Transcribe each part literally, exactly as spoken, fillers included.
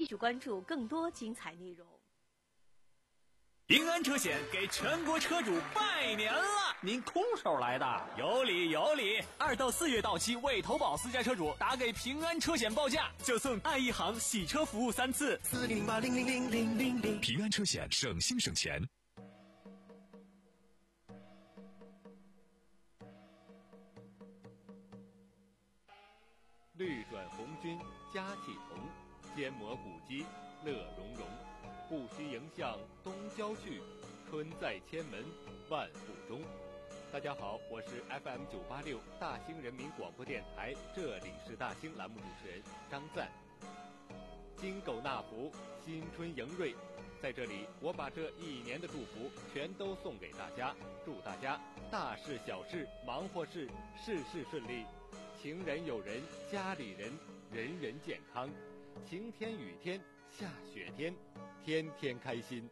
续关注更多精彩内容。 平安车险给全国车主拜年了！ 您空手来的？ 有理有理！二到四月到期未投保私家车主打给平安车险报价，就送爱一行洗车服务三次。 四零零八零零零零零零， 平安车险省心省钱。 绿转红军佳气同，坚磨古肌乐融融。不须迎向东郊去，春在千门万户中。大家好，我是 F M 九八六大兴人民广播电台，这里是大兴栏目主持人张赞。金狗纳福，新春迎瑞，在这里我把这一年的祝福全都送给大家，祝大家大事小事忙活事事事顺利，情人友人家里人人人健康，晴天雨天下雪天天天开心。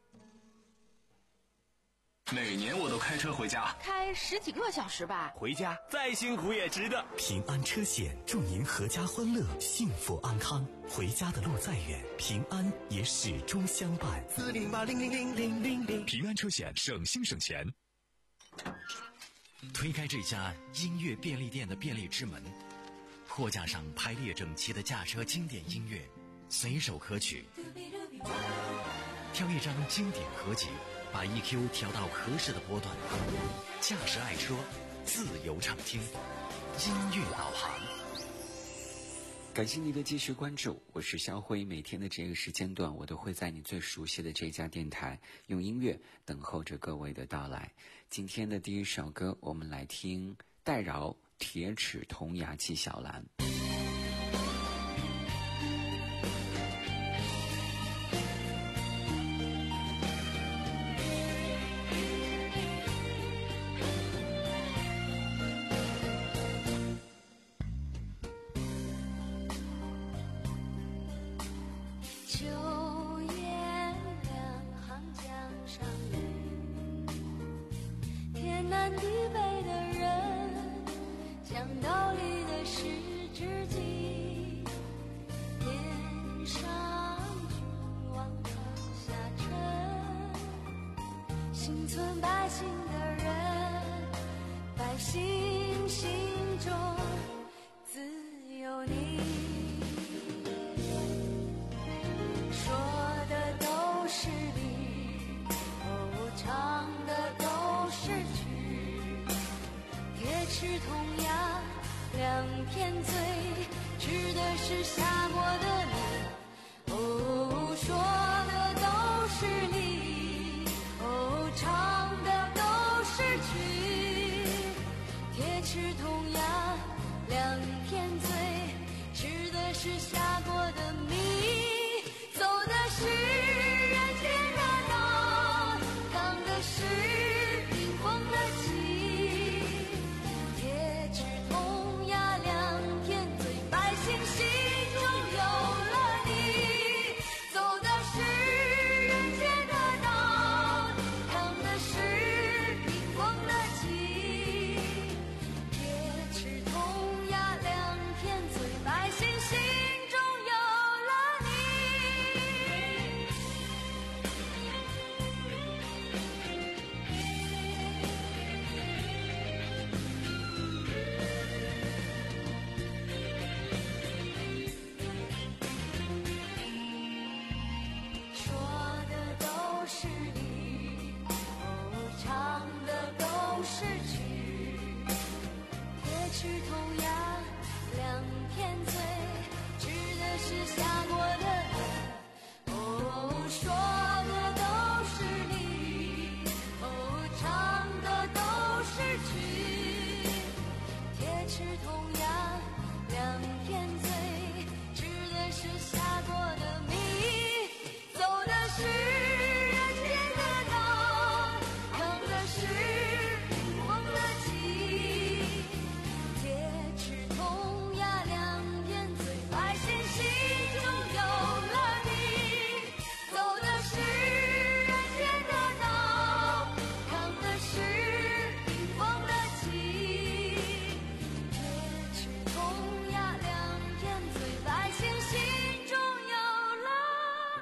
每年我都开车回家， 开十几个小时吧， 回家再辛苦也值得。 平安车险祝您阖家欢乐，幸福安康。回家的路再远，平安也始终相伴。 四零八零零零零零零， 平安车险省心省钱。 推开这家音乐便利店的便利之门，货架上排列整齐的驾车经典音乐，随手可取。挑一张经典合集，把 E Q 调到合适的波段，驾驶爱车，自由畅听，音乐导航。 感谢你的继续关注，我是肖辉。每天的这个时间段，我都会在你最熟悉的这家电台，用音乐等候着各位的到来。今天的第一首歌，我们来听戴娆《铁齿铜牙纪晓岚》。 两片嘴，指的是下过的你。哦，说的都是理，哦，唱的都是曲。铁齿铜牙，两片嘴，指的是下过的你。走的是人间热闹，扛的是冰封的记。铁齿铜牙两片嘴，百姓心中有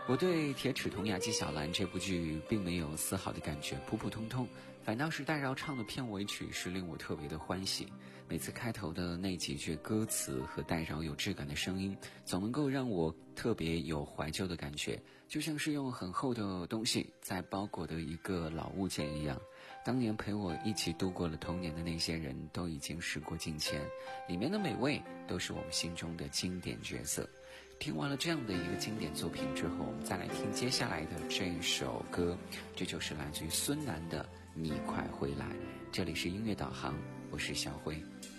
我对《铁齿铜牙纪晓岚》这部剧并没有丝毫的感觉，普普通通，反倒是戴娆唱的片尾曲是令我特别的欢喜。每次开头的那几句歌词和戴娆有质感的声音，总能够让我特别有怀旧的感觉，就像是用很厚的东西在包裹的一个老物件一样。当年陪我一起度过了童年的那些人都已经时过境迁，里面的每位都是我们心中的经典角色。听完了这样的一个经典作品之后，我们再来听接下来的这首歌，这就是来自于孙楠的《你快回来》。这里是音乐导航，我是小辉。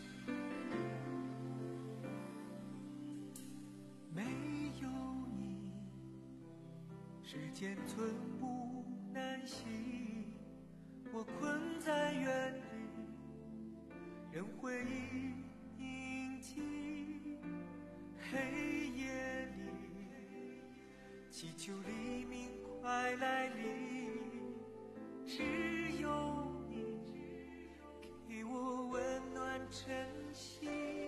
没有你，时间寸步难行，我困在原地，任回忆印记。黑夜里，祈求黎明快来临，只有你给我温暖真心。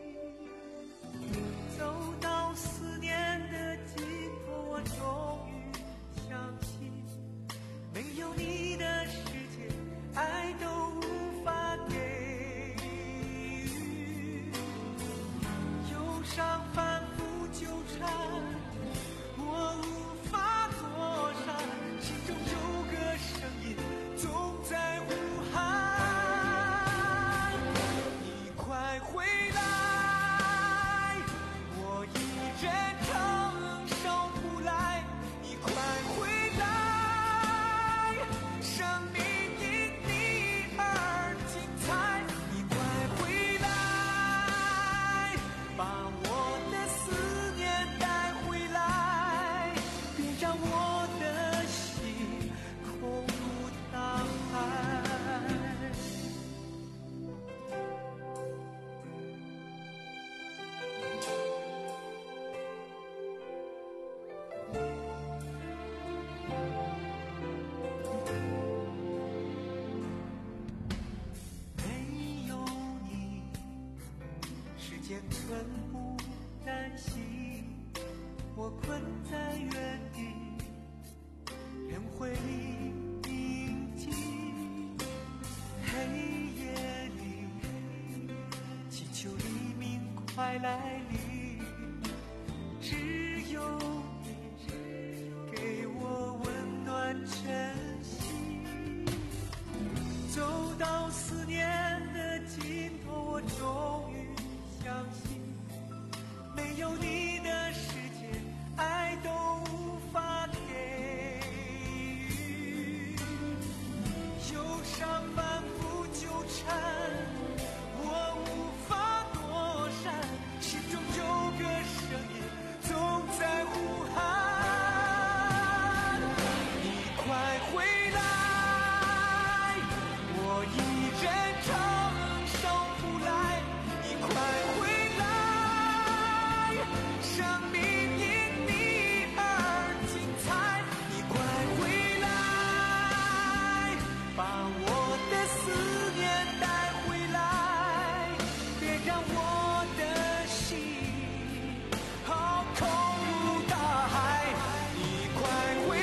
走到思念的尽头，我终于相信，没有你的世界，爱都无法给予。忧伤反复纠缠，我无法躲闪，心中有个声音总在呼喊，你快回来，我一人承受不来，你快回来，生命因你而精彩，你快回来，把我的思念带回来，别让我的心空如大海。没有你，时间寸步难行，我困在原地，任回忆印记。黑夜里，祈求黎明快来临，只有你给我温暖真心。走到思念的尽头，我终于相信，没有你的世界，爱都无法给予。忧伤反复纠缠，我无法躲闪，心中有个声音总在呼喊，你快回来，我一人承受不来，你快回来，生命因你而精彩，你快回来，把我的思念带回来，别让我的心好空如大海，你快回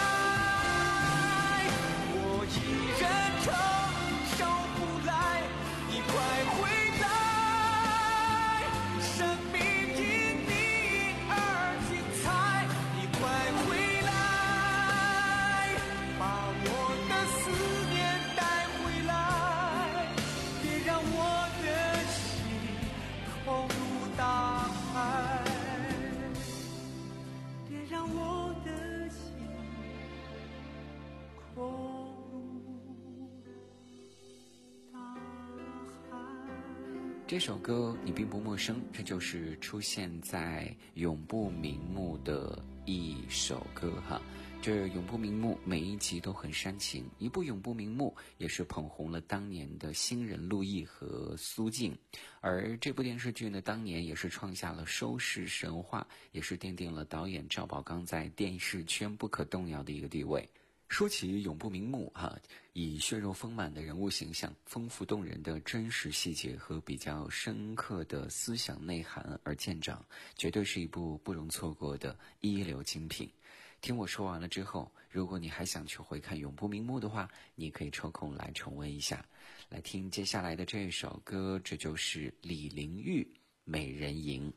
来，我一人承受不来，你快回来，生命因你而精彩，你快回来，把我的思念带回来，别让我的心空如大海，别让我的心空如大海。 这首歌你并不陌生，这就是出现在永不瞑目的一首歌哈。这永不瞑目每一集都很煽情，一部永不瞑目也是捧红了当年的新人陆毅和苏静，而这部电视剧呢，当年也是创下了收视神话，也是奠定了导演赵宝刚在电视圈不可动摇的一个地位。说起永不瞑目哈，以血肉丰满的人物形象、丰富动人的真实细节和比较深刻的思想内涵而见长，绝对是一部不容错过的一流精品。 听我说完了之后，如果你还想去回看永不瞑目的话，你可以抽空来重温一下。来听接下来的这首歌，这就是李玲玉《美人吟》。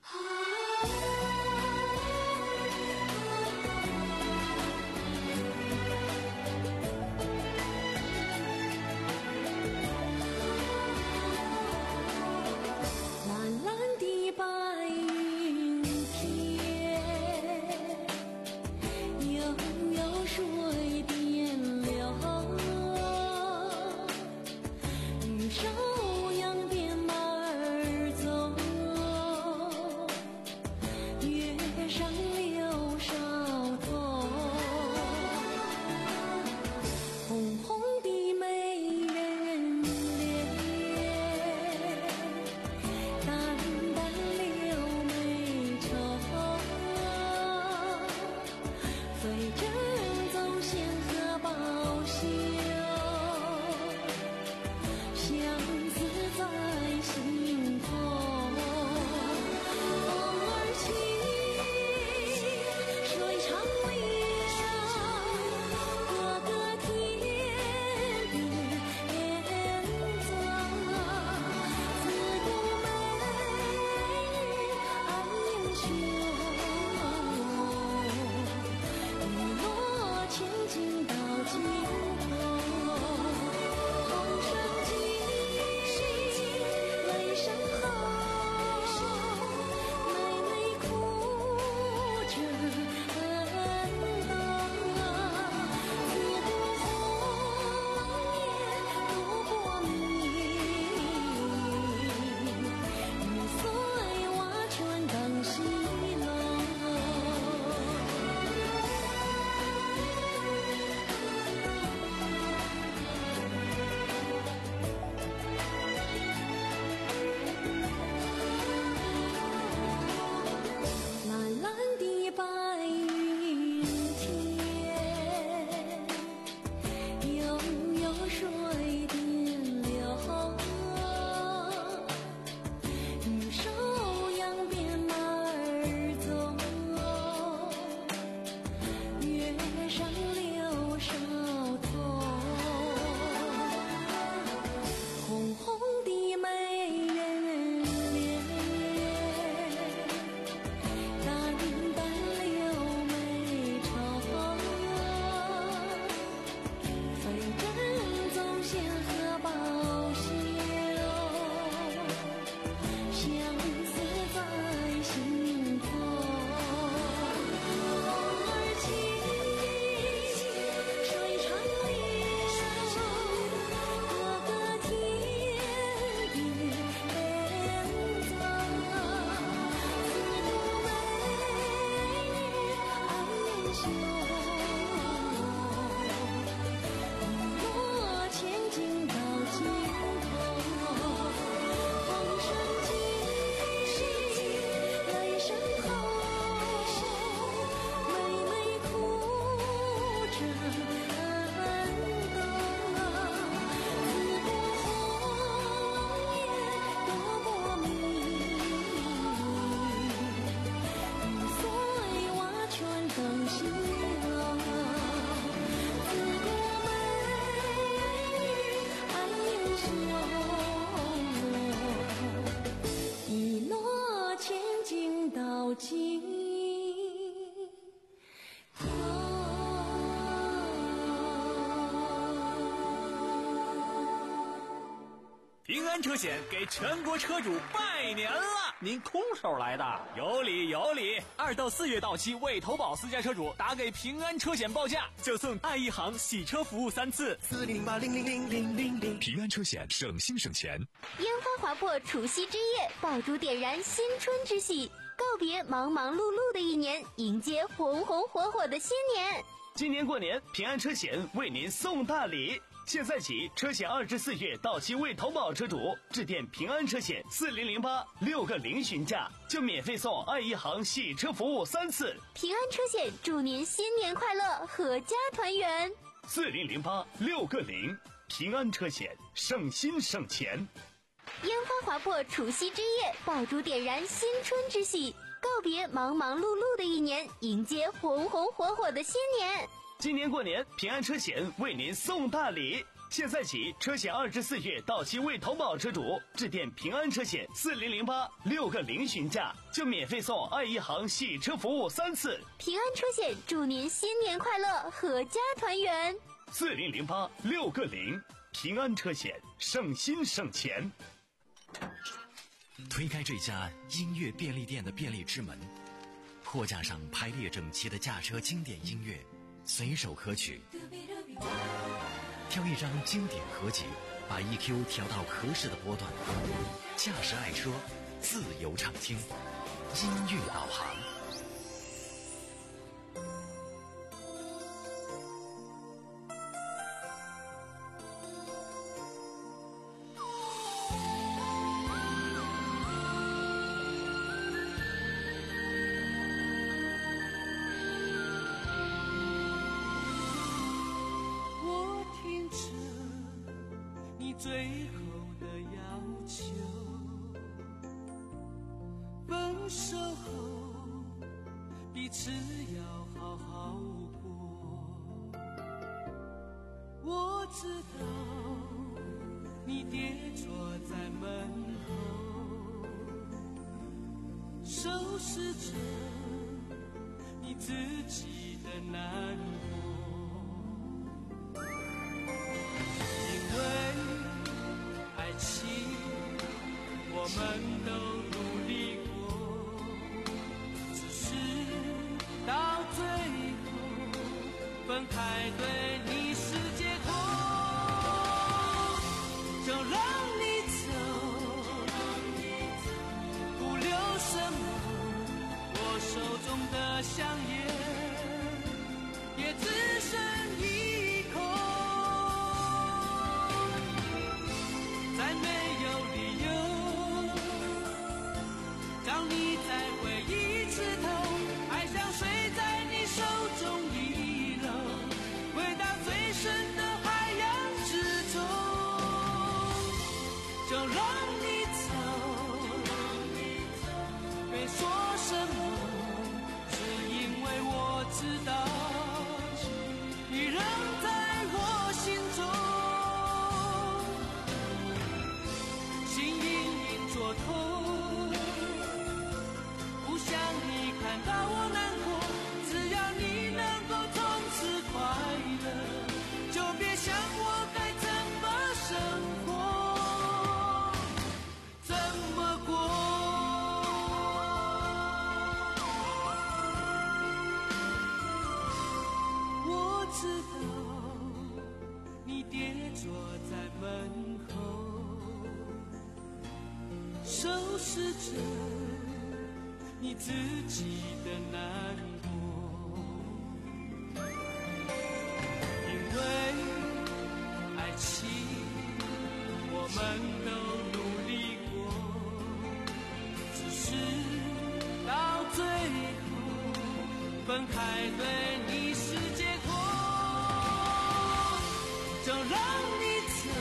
平安车险给全国车主拜年了！ 您空手来的？ 有理有理！二到四月到期未投保私家车主打给平安车险报价，就送爱一行洗车服务三次。 四零零八零零零零零零。 平安车险省心省钱。 烟花划破除夕之夜，爆竹点燃新春之喜，告别忙忙碌碌的一年，迎接红红火火的新年。 今年过年，平安车险为您送大礼。现在起，车险二至四月到期未投保车主，致电平安车险四零零八六个零询价，就免费送爱一行洗车服务三次。 平安车险祝您新年快乐，阖家团圆。 四零零八六个零，平安车险省心省钱。 烟花划破除夕之夜，爆竹点燃新春之喜， 告别忙忙碌碌的一年，迎接红红火火的新年。 今年过年，平安车险为您送大礼。现在起，车险二至四月到期未投保车主致电平安车险四零零八六个零询价，就免费送爱一行洗车服务三次。 平安车险祝您新年快乐，阖家团圆。 四零零八六个零，平安车险，省心省钱。 推开这家音乐便利店的便利之门，货架上排列整齐的驾车经典音乐，随手可取。挑一张经典合集，把 E Q 调到合适的波段，驾驶爱车，自由畅听，音乐导航。 最后的要求，分手后彼此要好好过。我知道你跌坐在门后，收拾着你自己的难过，因为爱情我们都努力过，只是到最后分开对你是解脱。就让你走，不留什么，我手中的香烟也只剩一口。再没有理由让你再回一次头，爱像水在你手中遗漏，回到最深的海洋之中。就让你走，别说什么，只因为我知道你仍在我心中。心隐隐作痛，不想你看到我难过，只要你能够从此快乐，就别想我该怎么生活，怎么过。我知道你跌坐在门后，收拾着你自己的难过，因为爱情我们都努力过，只是到最后分开对你是解脱。就让你走，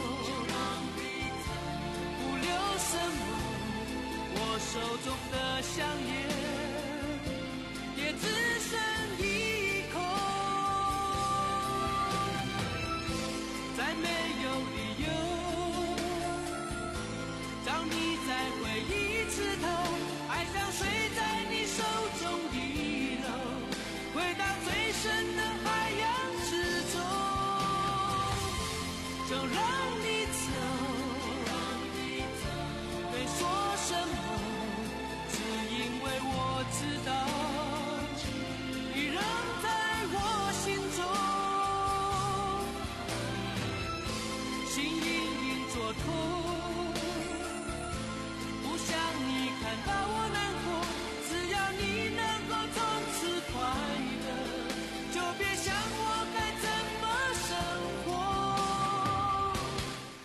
不留什么，我手中的香烟也只剩一口。再没有理由让你再回一次头，爱像水在你手中遗漏，回到最深的海洋之中。就让你走，别说什么，只因为我知道你仍在我心中。心隐隐作痛，不想你看到我难过，只要你能够从此快乐，就别想我该怎么生活，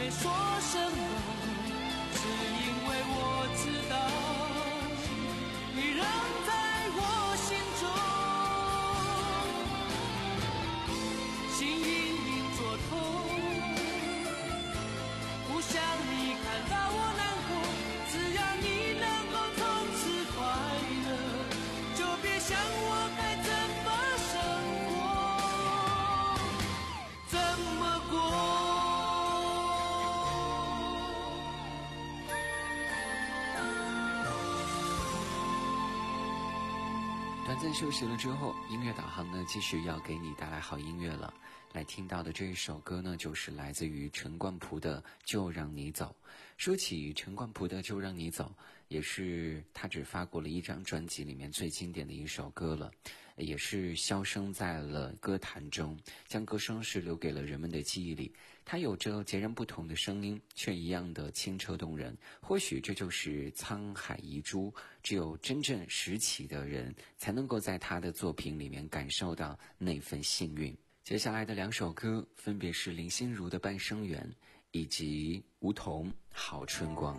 别说什么，是因为我知道你仍在我心中，心隐隐作痛，不想你看到我难过，只要你能够从此快乐，就别想我该怎么生活，怎么过。 短暂休息了之后，音乐导航呢继续要给你带来好音乐了。来听到的这一首歌呢，就是来自于陈冠蒲的《就让你走》。说起陈冠蒲的《就让你走》，也是他只发过了一张专辑里面最经典的一首歌了，也是销声在了歌坛中，将歌声是留给了人们的记忆里。他有着截然不同的声音，却一样的清澈动人。或许这就是沧海遗珠，只有真正拾起的人，才能够在他的作品里面感受到那份幸运。接下来的两首歌分别是林心如的《半生缘》以及吴彤《好春光》。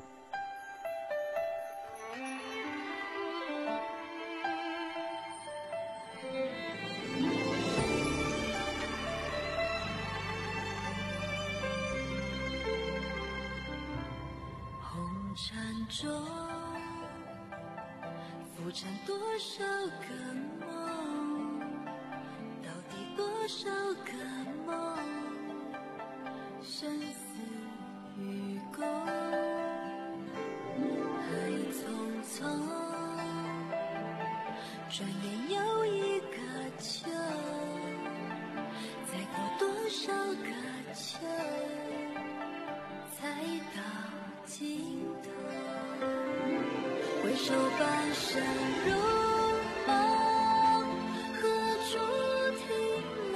红尘中浮沉多少个梦，到底多少个梦，生死与共，爱匆匆，转眼又一个秋，再过多少个秋，才到尽头。回首半生如梦，何处停留？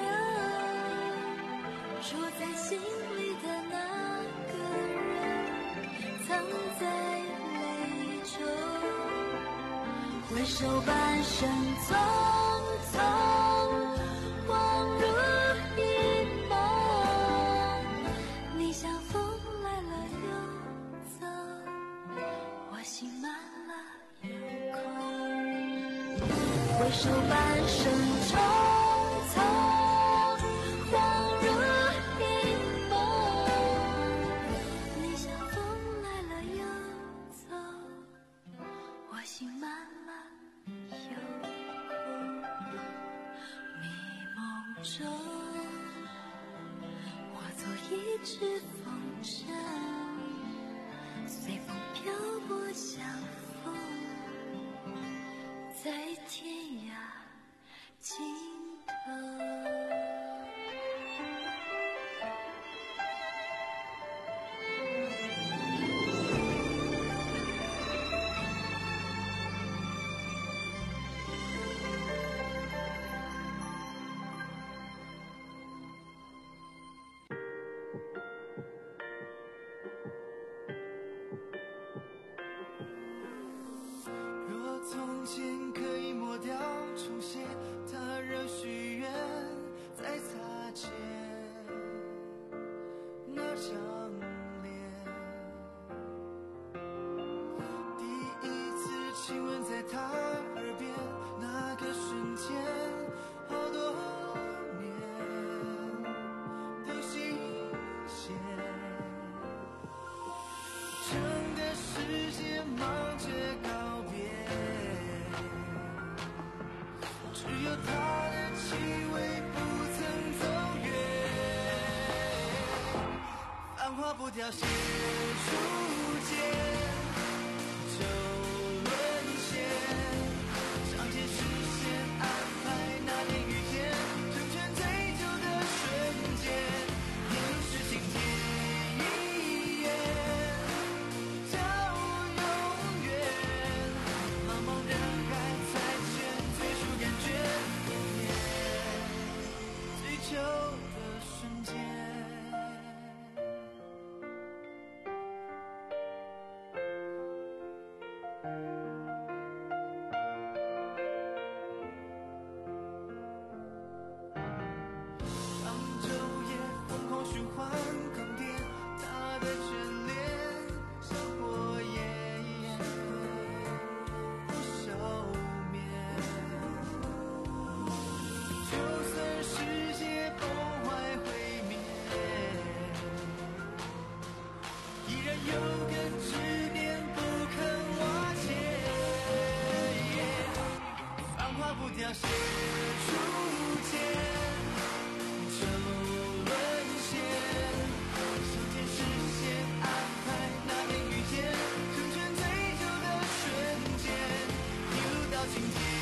住在心里的那个人，藏在泪中。回首半生匆匆，恍如一梦。你像风来了又走，我心满了又空。回首半生匆匆，恍如一梦。你像风来了又走，我心满了又空。迷梦中，化作一只风筝，随风漂泊相逢，在天涯尽头。 若从前可以抹掉重写，他让许愿再擦肩那张脸。第一次亲吻在他耳边，那个瞬间，好多年都新鲜。整个世界忙着告别，只有他的气味不曾走远。繁华不凋谢初见，就沦陷。上天实现安排，那年遇见，成全最久的瞬间。应是情天一眼，叫永远。茫茫人海才见最初感觉，追求的瞬间。当昼夜疯狂循环更迭，他的凋谢初见，就沦陷，上天实现安排，那天遇见，成全最久的瞬间，一路到今天。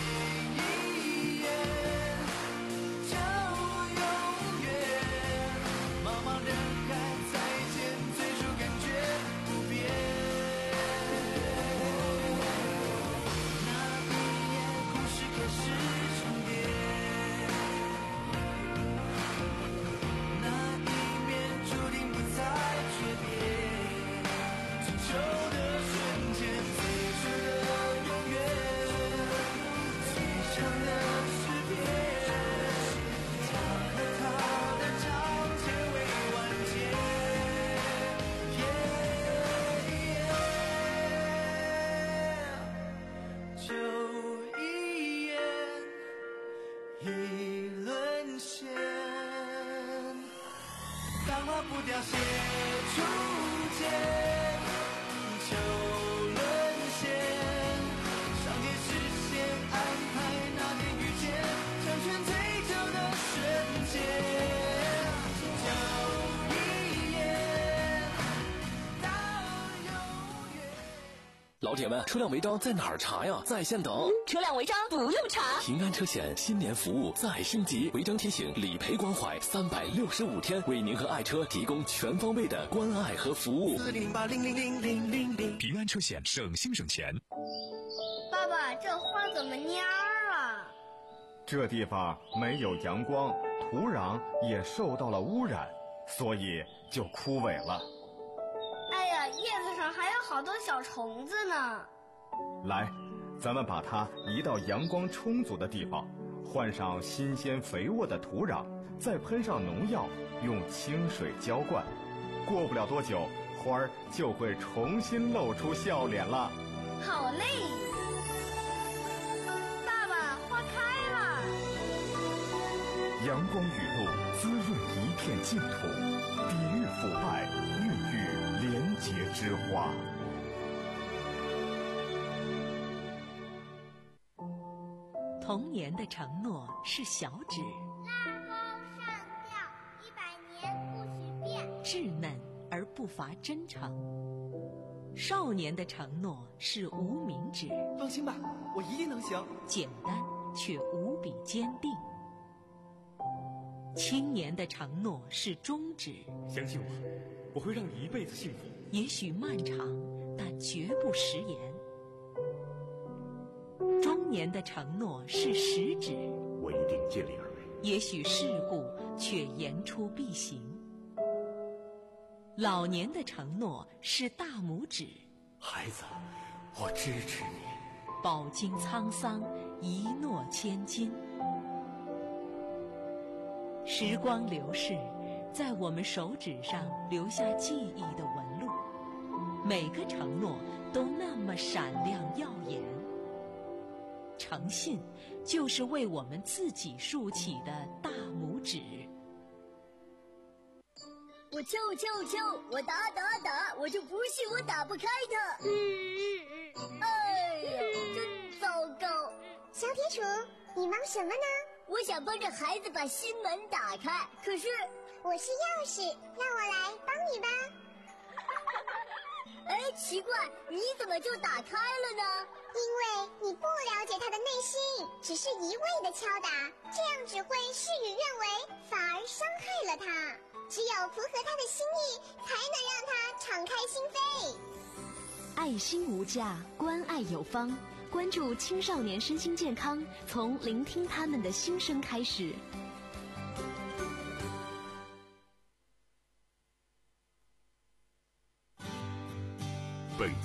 不凋谢初见，就沦陷，上天实现安排，那天遇见，成全最久的瞬间，就一眼到永远。 老铁们，车辆违章在哪儿查呀？在线等。 车辆违章不用查。 平安车险新年服务再升级，违章提醒、理赔关怀，三百六十五天为您和爱车提供全方位的关爱和服务。 四零八零零零零零零。 平安车险，省心省钱。 爸爸，这花怎么蔫儿了？ 这地方没有阳光，土壤也受到了污染，所以就枯萎了。 哎呀，叶子上还有好多小虫子呢。 来，咱们把它移到阳光充足的地方，换上新鲜肥沃的土壤，再喷上农药，用清水浇灌。过不了多久，花儿就会重新露出笑脸了。 好嘞，爸爸，花开了。 阳光雨露滋润一片净土，抵御腐败，孕育廉洁之花。 童年的承诺是小指， 拉钩上吊，一百年不许变， 稚嫩而不乏真诚。少年的承诺是无名指， 放心吧，我一定能行。 简单却无比坚定。青年的承诺是中指， 相信我，我会让你一辈子幸福。 也许漫长，但绝不食言。中年的承诺是食指， 我一定尽力而为。 也许世故，却言出必行。老年的承诺是大拇指， 孩子，我支持你。 饱经沧桑，一诺千金。时光流逝，在我们手指上留下记忆的纹路，每个承诺都那么闪亮耀眼。诚信就是为我们自己竖起的大拇指。 我敲我敲我敲，我打打打，我就不信我打不开它。嗯，哎呀，真糟糕！ 小铁鼠，你忙什么呢？ 我想帮着孩子把心门打开，可是我是钥匙，让我来帮你吧。 哎，奇怪，你怎么就打开了呢？ 因为你不了解他的内心，只是一味的敲打，这样只会事与愿违，反而伤害了他。只有符合他的心意，才能让他敞开心扉。 爱心无价，关爱有方。关注青少年身心健康，从聆听他们的心声开始。 本